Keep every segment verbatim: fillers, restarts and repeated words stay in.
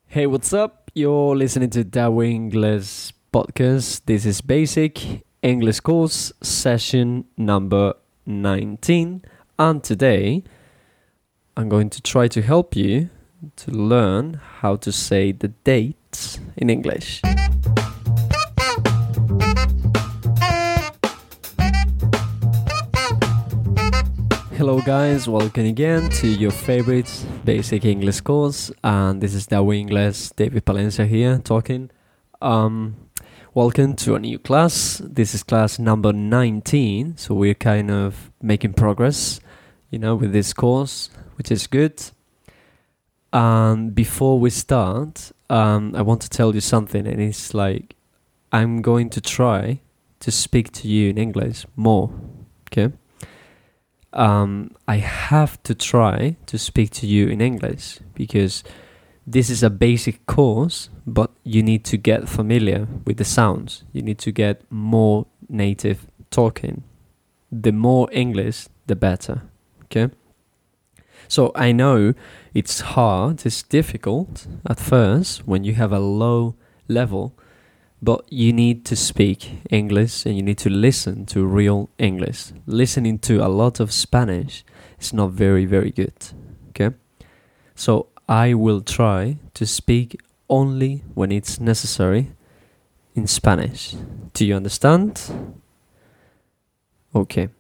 Hey, what's up? You're listening to Dawo English podcast. This is Basic English Course session number nineteen. And today, I'm going to try to help you to learn how to say the dates in English. Hello guys, welcome again to your favorite basic English course, and this is Dawo English, David Palencia here talking. Um, welcome to a new class. This is class number nineteen, so we're kind of making progress, you know, with this course, which is good. And before we start, um, I want to tell you something, and it's like, I'm going to try to speak to you in English more, okay? Um, I have to try to speak to you in English because this is a basic course, but you need to get familiar with the sounds. You need to get more native talking. The more English, the better, okay? So I know it's hard, it's difficult at first when you have a low level, but you need to speak English and you need to listen to real English. Listening to a lot of Spanish is not very, very good, okay? So I will try to speak only when it's necessary in Spanish. Do you understand? Okay.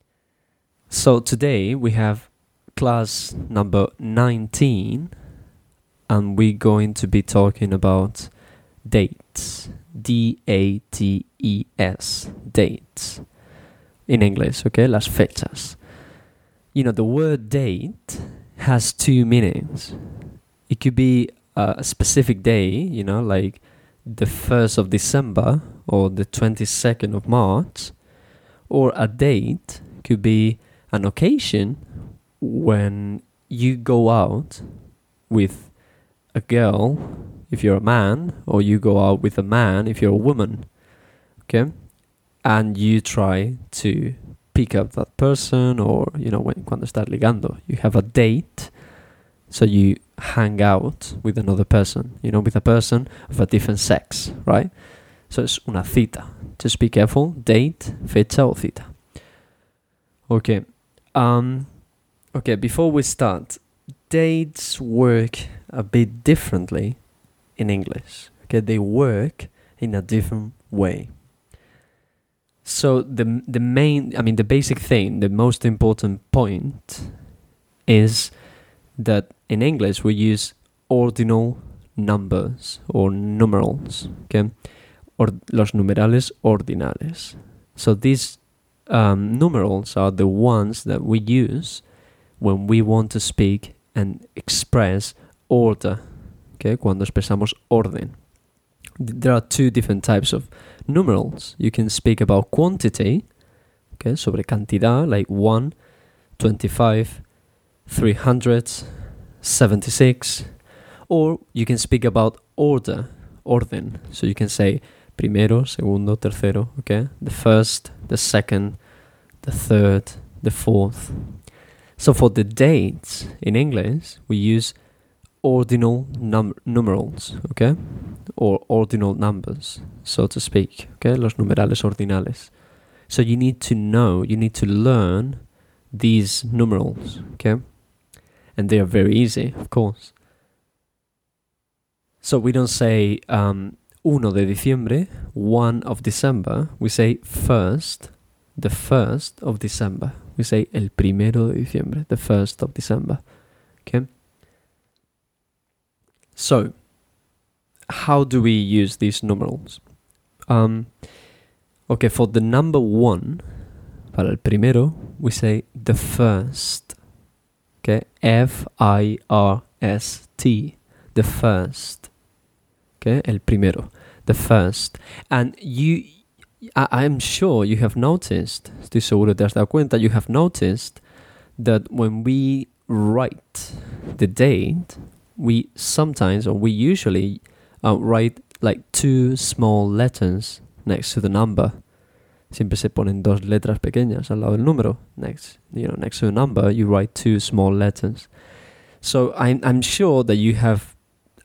So today we have class number nineteen and we're going to be talking about dates. D A T E S, dates, in English, okay, las fechas. You know, the word date has two meanings. It could be a specific day, you know, like the first of December or the twenty-second of March, or a date could be an occasion when you go out with a girl if you're a man, or you go out with a man if you're a woman, okay? And you try to pick up that person, or, you know, when cuando estás ligando, you have a date, so you hang out with another person, you know, with a person of a different sex, right? So it's una cita. Just be careful, date, fecha o cita. Okay, um, okay, before we start, dates work a bit differently in English, okay? They work in a different way. So the the main, I mean, the basic thing, the most important point is that in English we use ordinal numbers or numerals, okay? Or los numerales ordinales. So these um, numerals are the ones that we use when we want to speak and express order. Okay, cuando expresamos orden. There are two different types of numerals. You can speak about quantity, okay, sobre cantidad, like one, twenty-five, three hundred, seventy-six. Or you can speak about order, orden. So you can say primero, segundo, tercero, okay? The first, the second, the third, the fourth. So for the dates in English, we use ordinal num- numerals, okay? Or ordinal numbers, so to speak, okay? Los numerales ordinales. So you need to know, you need to learn these numerals, okay? And they are very easy, of course. So we don't say um, uno de diciembre, one of December. We say first, the first of December. We say el primero de diciembre, the first of December, okay? So, how do we use these numerals? Um, okay, for the number one, para el primero, we say the first. Okay, F I R S T, the first. Okay, el primero, the first. And you, I, I'm sure you have noticed, estoy seguro te has dado cuenta, you have noticed that when we write the date, we sometimes, or we usually, uh, write like two small letters next to the number. Siempre se ponen dos letras pequeñas al lado del número. Next, you know, next to the number, you write two small letters. So I'm I'm sure that you have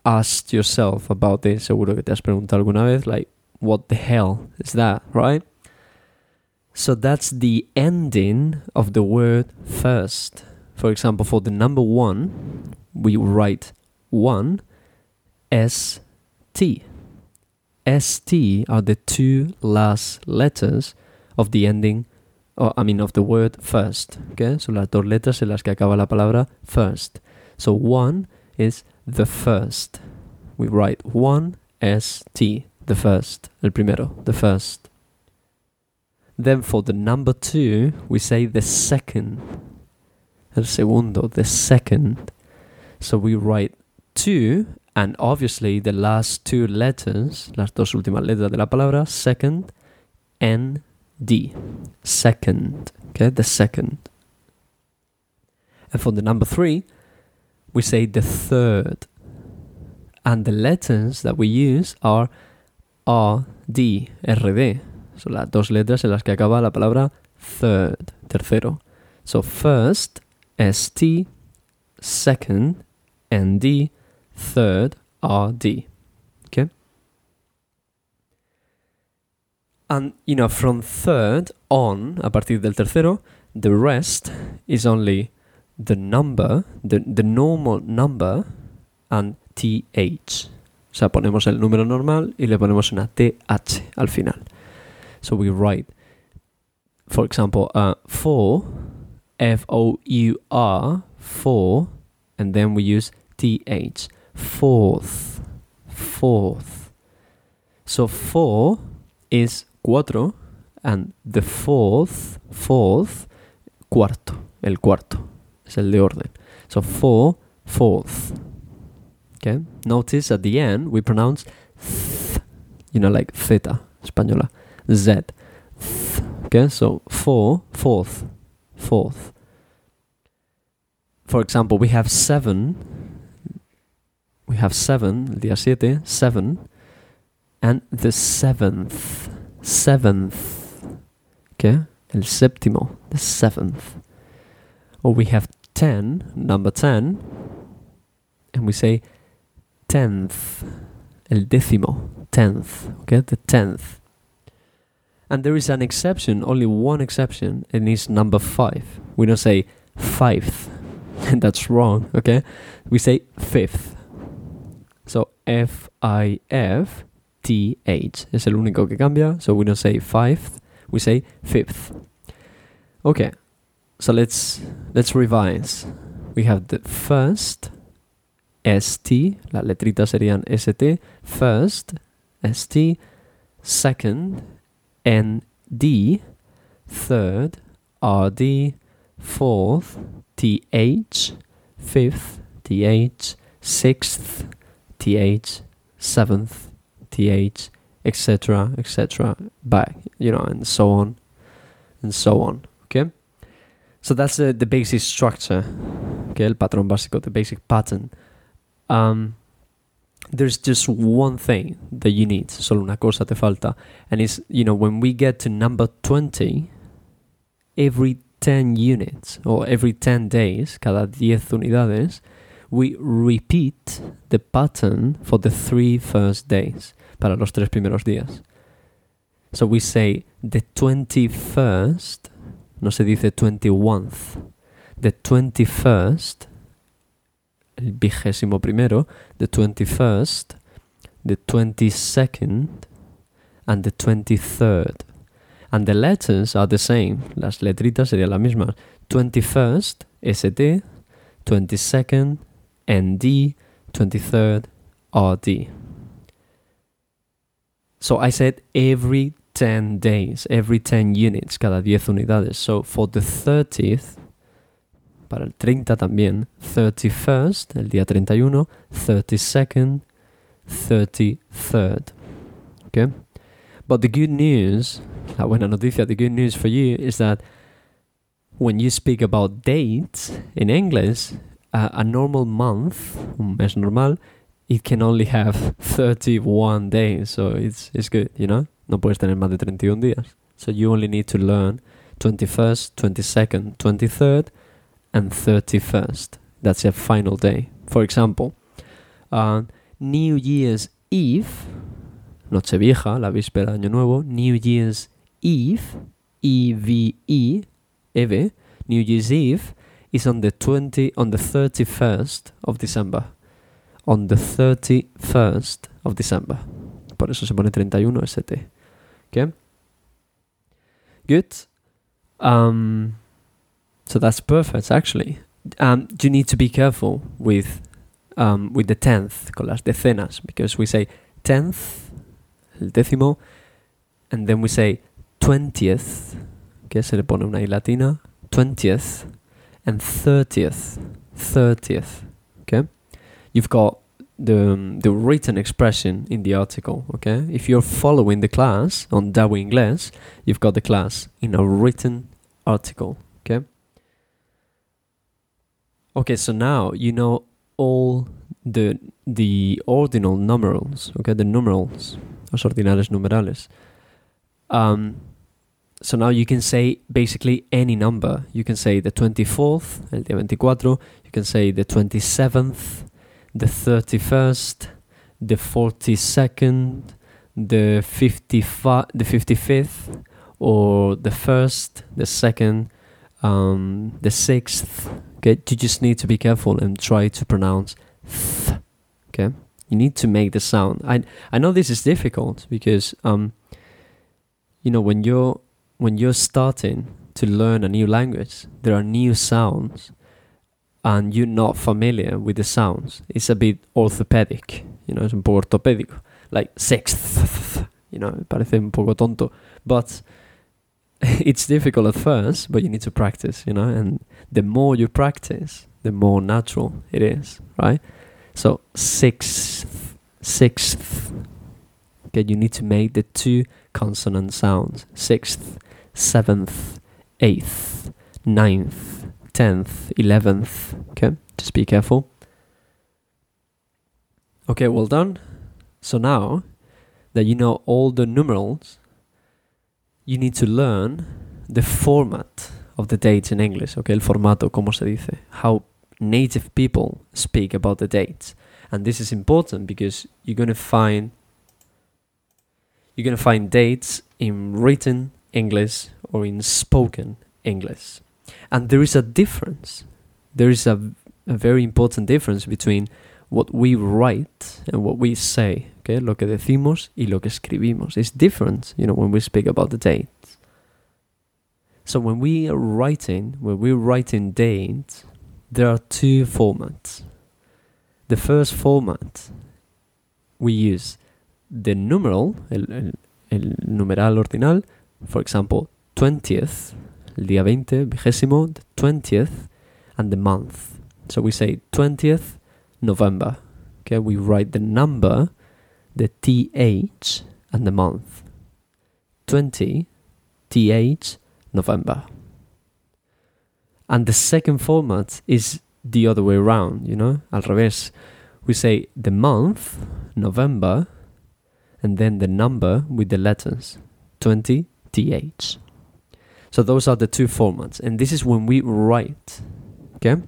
asked yourself about this. Seguro que te has preguntado alguna vez, like, what the hell is that, right? So that's the ending of the word first. For example, for the number one, we write one, S T. S T are the two last letters of the ending, or I mean of the word first. Okay, so las dos letras en las que acaba la palabra first. So one is the first. We write one, S T, the first, el primero, the first. Then for the number two, we say the second. El segundo, the second. So we write two, and obviously the last two letters, las dos últimas letras de la palabra, second, N D. Second. Okay, the second. And for the number three, we say the third. And the letters that we use are R, D, R, D. Son las dos letras en las que acaba la palabra third, tercero. So first, S T, second, N D, third, R, D. Okay? And, you know, from third on, a partir del tercero, the rest is only the number, the, the normal number, and T H. O sea, ponemos el número normal y le ponemos una T H al final. So we write, for example, uh, four, F O U R, four, and then we use T H, fourth, fourth. So four is cuatro, and the fourth, fourth, cuarto, el cuarto, es el de orden. So four, fourth. Okay, notice at the end we pronounce th, you know, like theta, española, Z. Th. Okay, so four, fourth, fourth. For example, we have seven, we have seven, el día siete, seven, and the seventh, seventh. Okay, el séptimo, the seventh. Or we have ten, number ten, and we say tenth, el décimo, tenth, okay, the tenth. And there is an exception, only one exception, and it's number five. We don't say fifth, and that's wrong, okay? We say fifth. So F I F T H es el único que cambia, so we don't say fifth, we say fifth. Okay, so let's let's revise. We have the first, S T, las letritas serían S T, first, S T, second, N D, third, R D, fourth, T H, fifth, T H, sixth, T H, seventh, T H, et cetera, et cetera, back, you know, and so on, and so on, okay? So that's uh, the basic structure, okay, el patrón básico, the basic pattern. Um, there's just one thing that you need, solo una cosa te falta, and it's, you know, when we get to number twenty, every ten units, or every ten days, cada diez unidades, we repeat the pattern for the three first days, para los tres primeros días. So we say the twenty-first, no se dice twenty-first, the twenty-first, el vigésimo primero, the twenty-first, the twenty-second, and the twenty-third. And the letters are the same. Las letritas serían las mismas. twenty-first, S T, twenty-second, N D, twenty-third, R D. So I said every ten days, every ten units, cada diez unidades. So for the thirtieth, para el treinta también, thirty-first, el día treinta y uno, thirty-second, thirty-third. Okay? But the good news, la buena noticia, the good news for you is that when you speak about dates in English, uh, a normal month, un mes normal, it can only have thirty-one days. So it's it's good, you know? No puedes tener más de treinta y uno días. So you only need to learn twenty-first, twenty-second, twenty-third, and thirty-first. That's your final day. For example, uh, New Year's Eve, Nochevieja, la víspera de Año Nuevo, New Year's Eve, E V E, Eve, New Year's Eve is on the twenty on the thirty-first of December. On the thirty-first of December. Por eso se pone treinta y uno S T. Okay? Good. Um, so that's perfect, actually. Um, you need to be careful with um, with the tenth, con las decenas, because we say tenth, el décimo, and then we say twentieth, que se le pone una I latina, twentieth, and thirtieth, thirtieth, okay? You've got the um, the written expression in the article, okay? If you're following the class on Dawi Inglés, you've got the class in a written article, okay? Okay, so now you know all the the ordinal numerals, okay? The numerals, los ordinales numerales. Um, so now you can say basically any number. You can say the twenty-fourth, el día veinticuatro. You can say the twenty-seventh, the thirty-first, the forty-second, the fifty-five, the fifty-fifth, or the first, the second, um, the sixth. Okay, you just need to be careful and try to pronounce th. Okay, you need to make the sound. I I know this is difficult because um, you know when you're when you're starting to learn a new language, there are new sounds, and you're not familiar with the sounds. It's a bit orthopedic, you know, es un poco ortopédico, like sixth, you know, parece un poco tonto, but it's difficult at first, but you need to practice, you know, and the more you practice, the more natural it is, right? So sixth, sixth, okay, you need to make the two consonant sounds, sixth, seventh, eighth, ninth, tenth, eleventh, okay, just be careful. Okay, well done. So now that you know all the numerals, you need to learn the format of the dates in English, okay, el formato, como se dice, how native people speak about the dates. And this is important because you're going to find you're going to find dates in written English or in spoken English. And there is a difference. There is a, a very important difference between what we write and what we say. Okay, lo que decimos y lo que escribimos. It's different, you know, when we speak about the dates. So when we are writing, when we're writing dates, there are two formats. The first format, we use the numeral, el, el, el numeral ordinal, for example, twentieth, el día veinte, vigésimo, the twentieth, and the month. So we say twentieth November. Okay, we write the number, the T H, and the month. twenty, T H, November. And the second format is the other way around, you know, al revés. We say the month, November, and then the number with the letters, twenty, T H. So those are the two formats, and this is when we write, okay?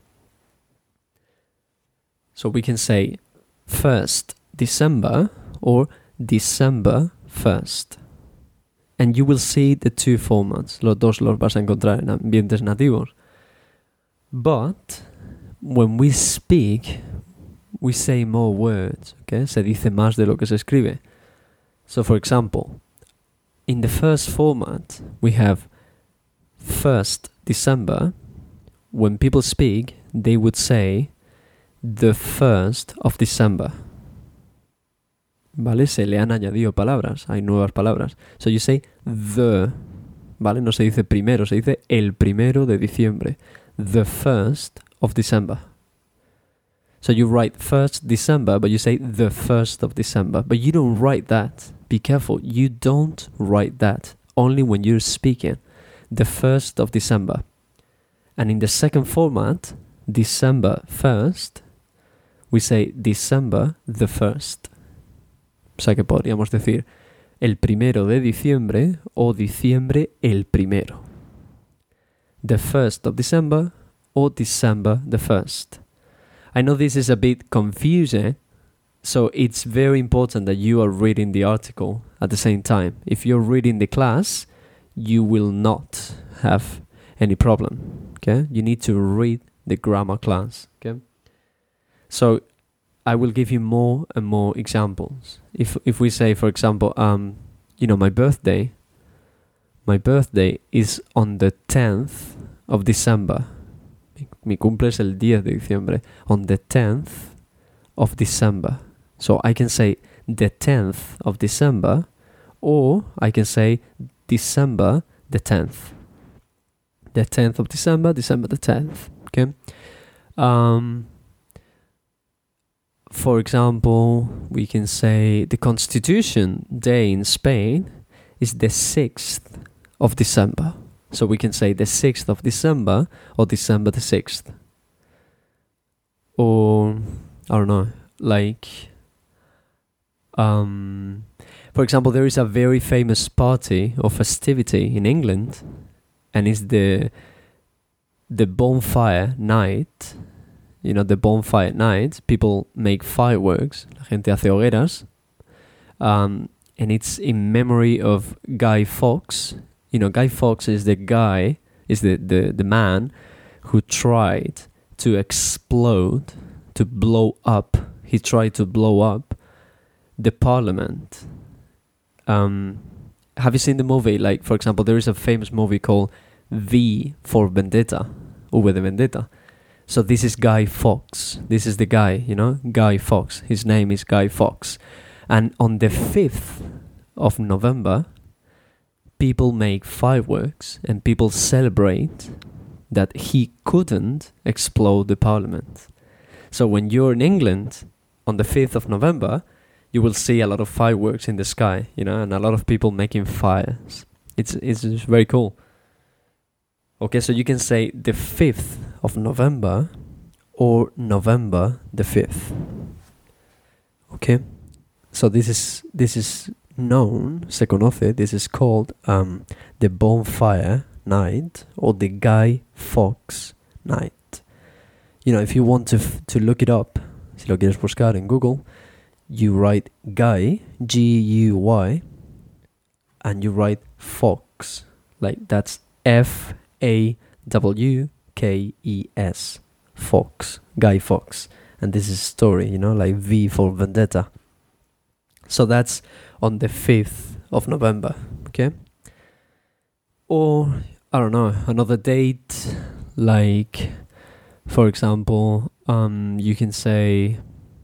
So we can say first December or December first. And you will see the two formats. Los dos los vas a encontrar en ambientes nativos. But when we speak, we say more words, okay? Se dice más de lo que se escribe. So for example, in the first format, we have first December. When people speak, they would say the first of December. ¿Vale? Se le han añadido palabras, hay nuevas palabras. So you say the, ¿vale? No se dice primero, se dice el primero de diciembre. The first of December. So you write first December, but you say the first of December. But you don't write that. Be careful. You don't write that. Only when you're speaking. The first of December. And in the second format, December first, we say December the first. O sea que podríamos decir el primero de diciembre o diciembre el primero. The first of December or December the first. I know this is a bit confusing, So it's very important that you are reading the article at the same time. If you're reading the class, you will not have any problem, okay? You need to read the grammar class, okay? So I will give you more and more examples. If if we say, for example, um, you know, my birthday, my birthday is on the tenth of December. Mi, mi cumple es el diez de diciembre. On the tenth of December. So I can say the tenth of December, or I can say December the tenth. The tenth of December, December the tenth. Okay. Um, for example, we can say the Constitution Day in Spain is the sixth of December. So we can say the sixth of December or December the sixth. Or, I don't know, like, um, for example, there is a very famous party or festivity in England, and it's the the bonfire night. You know, the bonfire night, people make fireworks, la gente hace hogueras, um, and it's in memory of Guy Fawkes. You know, Guy Fawkes is the guy, is the, the, the man who tried to explode, to blow up, he tried to blow up the parliament. Um, have you seen the movie? Like, for example, there is a famous movie called V for Vendetta, V de Vendetta. So this is Guy Fawkes. This is the guy, you know, Guy Fawkes. His name is Guy Fawkes. And on the fifth of November, people make fireworks and people celebrate that he couldn't explode the parliament. So when you're in England on the fifth of November, you will see a lot of fireworks in the sky, you know, and a lot of people making fires. It's it's just very cool. Okay, so you can say the fifth of November or November the fifth. Okay, so this is this is known, se conoce, this is called um, the bonfire night or the Guy Fawkes night. You know, if you want to f- to look it up, si lo quieres buscar en Google, you write Guy, G U Y, and you write Fawkes, like that's F A W K E S, Fawkes, Guy Fawkes. And this is story, you know, like V for Vendetta. So that's on the fifth of November, okay? Or, I don't know, another date, like, for example, um, you can say,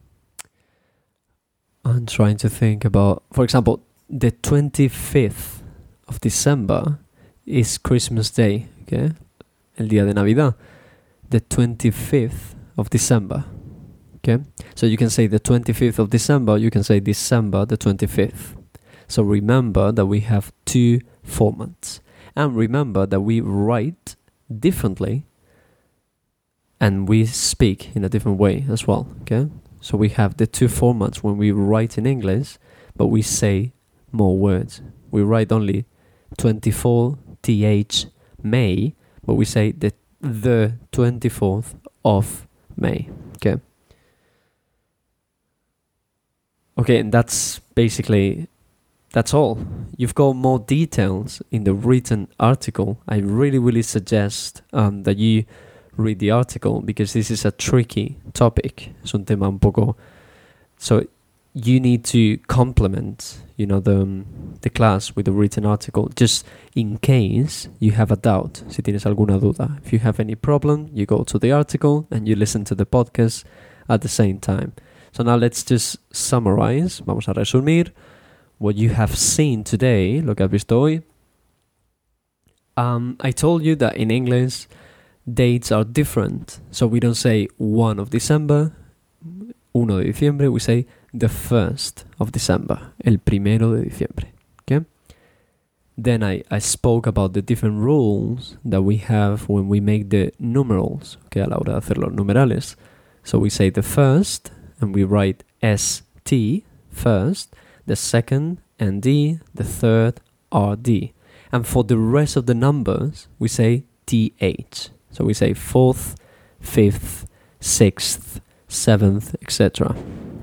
I'm trying to think about, for example, the twenty-fifth of December is Christmas Day, okay? El día de Navidad. The twenty-fifth of December, okay? So you can say the twenty-fifth of December, you can say December the twenty-fifth. So remember that we have two formats. And remember that we write differently and we speak in a different way as well, okay? So we have the two formats when we write in English, but we say more words. We write only twenty-four, th, May, but we say the, the twenty-fourth of May, okay? Okay, and that's basically, that's all. You've got more details in the written article. I really, really suggest um, that you read the article because this is a tricky topic. Es un tema un poco... So you need to complement, you know, the, um, the class with the written article just in case you have a doubt, si tienes alguna duda. If you have any problem, you go to the article and you listen to the podcast at the same time. So now let's just summarize, vamos a resumir what you have seen today, lo que has visto hoy. Um, I told you that in English, dates are different. So we don't say first of December, uno de diciembre, we say the first of December, el primero de diciembre, okay? Then I, I spoke about the different rules that we have when we make the numerals, okay, a la hora de hacer los numerales. So we say the first, and we write S T, first, the second, N D, the third, R D. And for the rest of the numbers, we say T H. So we say fourth, fifth, sixth, seventh, et cetera.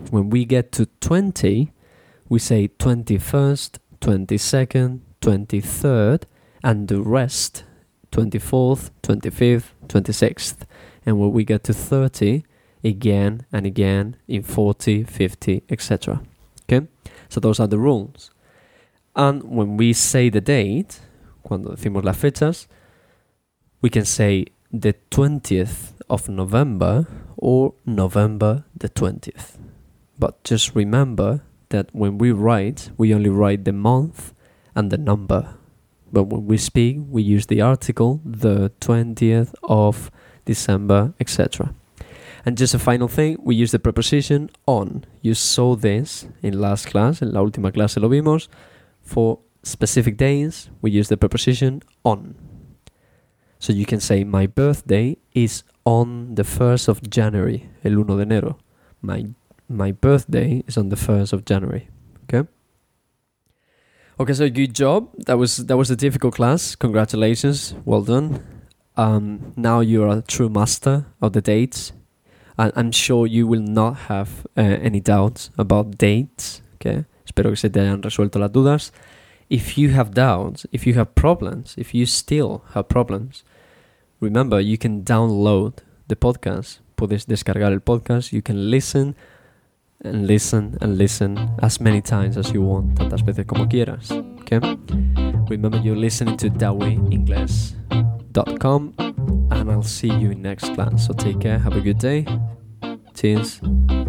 When we get to twenty, we say twenty-first, twenty-second, twenty-third, and the rest, twenty-fourth, twenty-fifth, twenty-sixth. And when we get to thirty, again and again in forty, fifty, et cetera. Okay? So those are the rules. And when we say the date, cuando decimos las fechas, we can say the twentieth of November or November the twentieth. But just remember that when we write, we only write the month and the number. But when we speak, we use the article, the twentieth of December, et cetera. And just a final thing, we use the preposition on. You saw this in last class, en la última clase lo vimos. For specific days, we use the preposition on. So you can say, my birthday is on the first of January, el uno de enero. My my birthday is on the first of January. Okay? Okay, so good job. That was that was a difficult class. Congratulations. Well done. Um, now you're a true master of the dates. I, I'm sure you will not have uh, any doubts about dates. Okay? Espero que se te hayan resuelto las dudas. If you have doubts, if you have problems, if you still have problems, remember you can download the podcast. Puedes descargar el podcast. You can listen and listen and listen as many times as you want, tantas veces como quieras. Okay? Remember you're listening to dawi english dot com, and I'll see you in next class. So take care. Have a good day. Cheers.